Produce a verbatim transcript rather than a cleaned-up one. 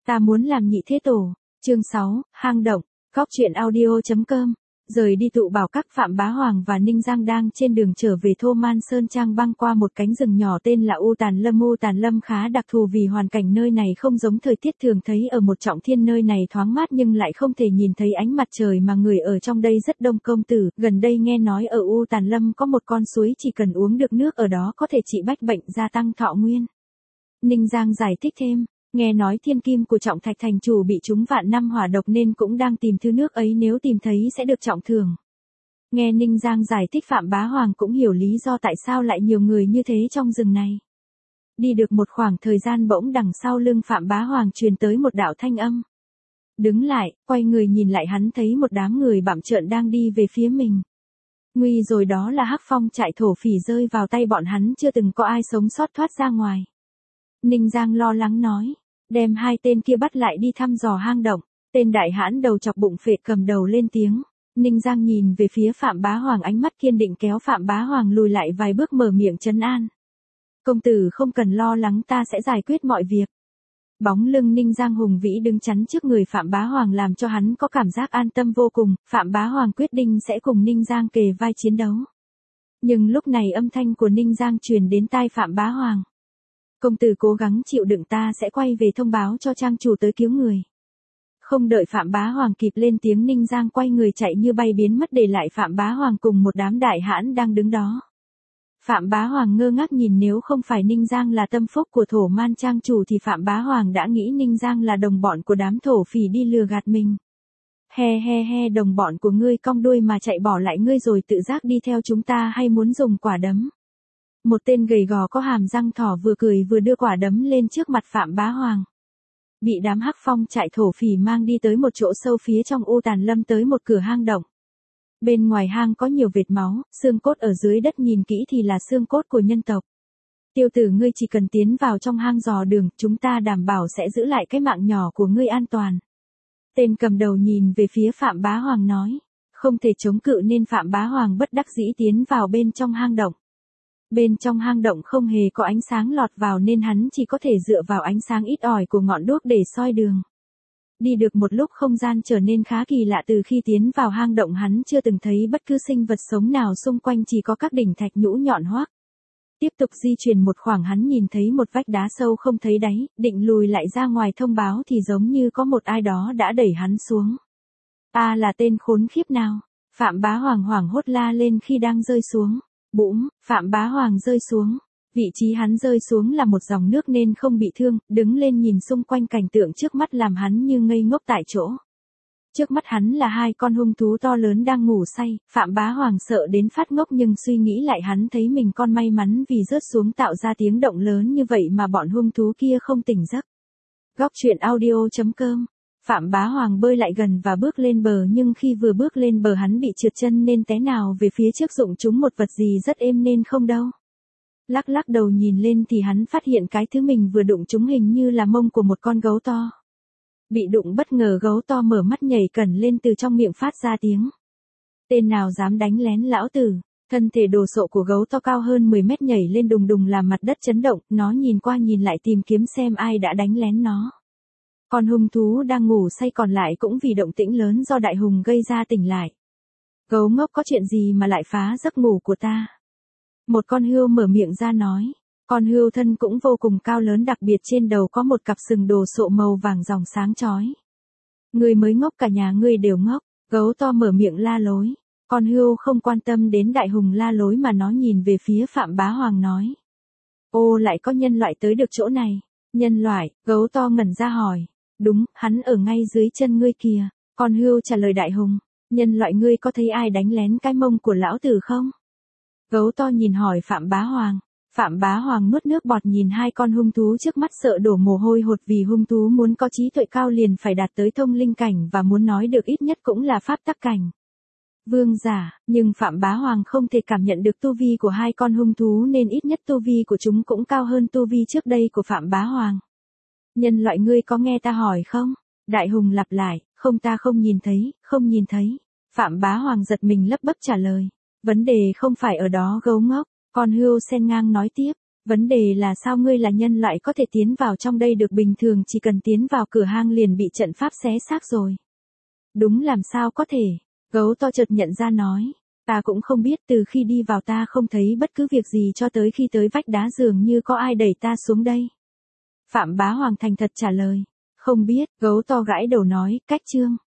Ta muốn làm nhị thế tổ. Chương sáu, hang động. Góc truyện audio chấm com. Rời đi tụ bảo các, Phạm Bá Hoàng và Ninh Giang đang trên đường trở về Thô Man Sơn Trang băng qua một cánh rừng nhỏ tên là U Tàn Lâm. U Tàn Lâm khá đặc thù vì hoàn cảnh nơi này không giống thời tiết thường thấy ở một trọng thiên, nơi này thoáng mát nhưng lại không thể nhìn thấy ánh mặt trời mà người ở trong đây rất đông công tử. Gần đây nghe nói ở U Tàn Lâm có một con suối, chỉ cần uống được nước ở đó có thể trị bách bệnh, gia tăng thọ nguyên. Ninh Giang giải thích thêm. Nghe nói thiên kim của Trọng Thạch thành chủ bị trúng vạn năm hỏa độc nên cũng đang tìm thứ nước ấy, nếu tìm thấy sẽ được trọng thưởng. Nghe Ninh Giang giải thích, Phạm Bá Hoàng cũng hiểu lý do tại sao lại nhiều người như thế trong rừng này. Đi được một khoảng thời gian bỗng đằng sau lưng Phạm Bá Hoàng truyền tới một đạo thanh âm. Đứng lại, quay người nhìn lại, hắn thấy một đám người bặm trợn đang đi về phía mình. Nguy rồi, đó là Hắc Phong trại thổ phỉ, rơi vào tay bọn hắn chưa từng có ai sống sót thoát ra ngoài. Ninh Giang lo lắng nói. Đem hai tên kia bắt lại đi thăm dò hang động. Tên đại hãn đầu chọc bụng phệ cầm đầu lên tiếng. Ninh Giang nhìn về phía Phạm Bá Hoàng, ánh mắt kiên định, kéo Phạm Bá Hoàng lùi lại vài bước, mở miệng trấn an. Công tử không cần lo lắng, ta sẽ giải quyết mọi việc. Bóng lưng Ninh Giang hùng vĩ đứng chắn trước người Phạm Bá Hoàng làm cho hắn có cảm giác an tâm vô cùng. Phạm Bá Hoàng quyết định sẽ cùng Ninh Giang kề vai chiến đấu. Nhưng lúc này âm thanh của Ninh Giang truyền đến tai Phạm Bá Hoàng. Công tử cố gắng chịu đựng, ta sẽ quay về thông báo cho trang chủ tới cứu người. Không đợi Phạm Bá Hoàng kịp lên tiếng, Ninh Giang quay người chạy như bay biến mất, để lại Phạm Bá Hoàng cùng một đám đại hãn đang đứng đó. Phạm Bá Hoàng ngơ ngác nhìn, nếu không phải Ninh Giang là tâm phúc của Thổ Man trang chủ thì Phạm Bá Hoàng đã nghĩ Ninh Giang là đồng bọn của đám thổ phỉ đi lừa gạt mình. He he he, đồng bọn của ngươi cong đuôi mà chạy bỏ lại ngươi rồi tự giác đi theo chúng ta, hay muốn dùng quả đấm? Một tên gầy gò có hàm răng thỏ vừa cười vừa đưa quả đấm lên trước mặt Phạm Bá Hoàng. Bị đám Hắc Phong trại thổ phỉ mang đi tới một chỗ sâu phía trong U Tàn Lâm, tới một cửa hang động. Bên ngoài hang có nhiều vệt máu, xương cốt ở dưới đất, nhìn kỹ thì là xương cốt của nhân tộc. Tiêu tử, ngươi chỉ cần tiến vào trong hang dò đường, chúng ta đảm bảo sẽ giữ lại cái mạng nhỏ của ngươi an toàn. Tên cầm đầu nhìn về phía Phạm Bá Hoàng nói. Không thể chống cự nên Phạm Bá Hoàng bất đắc dĩ tiến vào bên trong hang động. Bên trong hang động không hề có ánh sáng lọt vào nên hắn chỉ có thể dựa vào ánh sáng ít ỏi của ngọn đuốc để soi đường. Đi được một lúc, không gian trở nên khá kỳ lạ, từ khi tiến vào hang động hắn chưa từng thấy bất cứ sinh vật sống nào xung quanh, chỉ có các đỉnh thạch nhũ nhọn hoác. Tiếp tục di chuyển một khoảng, hắn nhìn thấy một vách đá sâu không thấy đáy, định lùi lại ra ngoài thông báo thì giống như có một ai đó đã đẩy hắn xuống. Ta là tên khốn khiếp nào? Phạm Bá Hoàng hoảng hốt la lên khi đang rơi xuống. Bũm, Phạm Bá Hoàng rơi xuống. Vị trí hắn rơi xuống là một dòng nước nên không bị thương, đứng lên nhìn xung quanh, cảnh tượng trước mắt làm hắn như ngây ngốc tại chỗ. Trước mắt hắn là hai con hung thú to lớn đang ngủ say, Phạm Bá Hoàng sợ đến phát ngốc, nhưng suy nghĩ lại hắn thấy mình con may mắn vì rớt xuống tạo ra tiếng động lớn như vậy mà bọn hung thú kia không tỉnh giấc. Góc truyện audio chấm com. Phạm Bá Hoàng bơi lại gần và bước lên bờ, nhưng khi vừa bước lên bờ hắn bị trượt chân nên té nào về phía trước, đụng trúng một vật gì rất êm nên không đâu. Lắc lắc đầu nhìn lên thì hắn phát hiện cái thứ mình vừa đụng trúng hình như là mông của một con gấu to. Bị đụng bất ngờ, gấu to mở mắt nhảy cẩn lên, từ trong miệng phát ra tiếng. Tên nào dám đánh lén lão tử? Thân thể đồ sộ của gấu to cao hơn mười mét nhảy lên đùng đùng làm mặt đất chấn động, nó nhìn qua nhìn lại tìm kiếm xem ai đã đánh lén nó. Con hung thú đang ngủ say còn lại cũng vì động tĩnh lớn do đại hùng gây ra tỉnh lại. Gấu ngốc, có chuyện gì mà lại phá giấc ngủ của ta? Một con hươu mở miệng ra nói. Con hươu thân cũng vô cùng cao lớn, đặc biệt trên đầu có một cặp sừng đồ sộ màu vàng ròng sáng chói. Ngươi mới ngốc, cả nhà ngươi đều ngốc. Gấu to mở miệng la lối. Con hươu không quan tâm đến đại hùng la lối mà nó nhìn về phía Phạm Bá Hoàng nói. Ô, lại có nhân loại tới được chỗ này. Nhân loại? Gấu to ngẩn ra hỏi. Đúng, hắn ở ngay dưới chân ngươi kìa. Con hươu trả lời đại hùng. Nhân loại, ngươi có thấy ai đánh lén cái mông của lão tử không? Gấu to nhìn hỏi Phạm Bá Hoàng. Phạm Bá Hoàng nuốt nước bọt nhìn hai con hung thú trước mắt, sợ đổ mồ hôi hột, vì hung thú muốn có trí tuệ cao liền phải đạt tới thông linh cảnh, và muốn nói được ít nhất cũng là pháp tắc cảnh. Vương giả, nhưng Phạm Bá Hoàng không thể cảm nhận được tu vi của hai con hung thú nên ít nhất tu vi của chúng cũng cao hơn tu vi trước đây của Phạm Bá Hoàng. Nhân loại, ngươi có nghe ta hỏi không? Đại hùng lặp lại. Không, ta không nhìn thấy, không nhìn thấy. Phạm Bá Hoàng giật mình lấp bấp trả lời. Vấn đề không phải ở đó gấu ngốc. Con hươu sen ngang nói tiếp. Vấn đề là sao ngươi là nhân loại có thể tiến vào trong đây được, bình thường chỉ cần tiến vào cửa hang liền bị trận pháp xé xác rồi. Đúng làm sao có thể, gấu to chợt nhận ra nói. Ta cũng không biết, từ khi đi vào ta không thấy bất cứ việc gì cho tới khi tới vách đá dường như có ai đẩy ta xuống đây. Phạm Bá Hoàng thành thật trả lời. Không biết, gấu to gãi đầu nói, cách chương.